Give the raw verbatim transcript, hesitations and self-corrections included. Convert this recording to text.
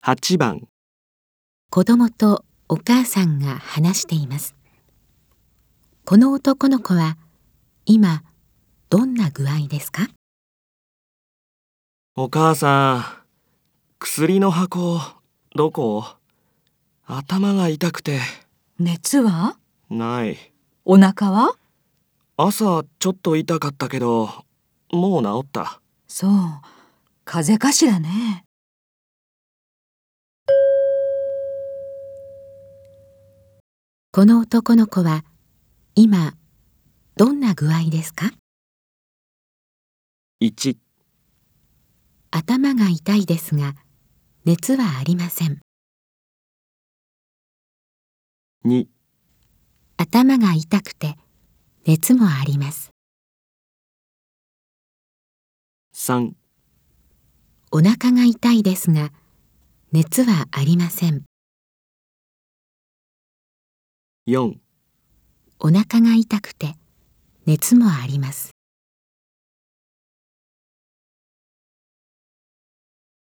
はちばん。 子供とお母さんが話しています。この男の子は今どんな具合ですか？ お母さん、薬の箱どこ？頭が痛くて。 熱は？ ない。 お腹は？ 朝ちょっと痛かったけど、もう治った。 そう、風邪かしらね。 この男の子は今どんな具合ですか？ いち、 頭が痛いですが熱はありません。 に、 頭が痛くて熱もあります。 さん、 お腹が痛いですが熱はありません。 よん、 お腹が痛くて熱もあります。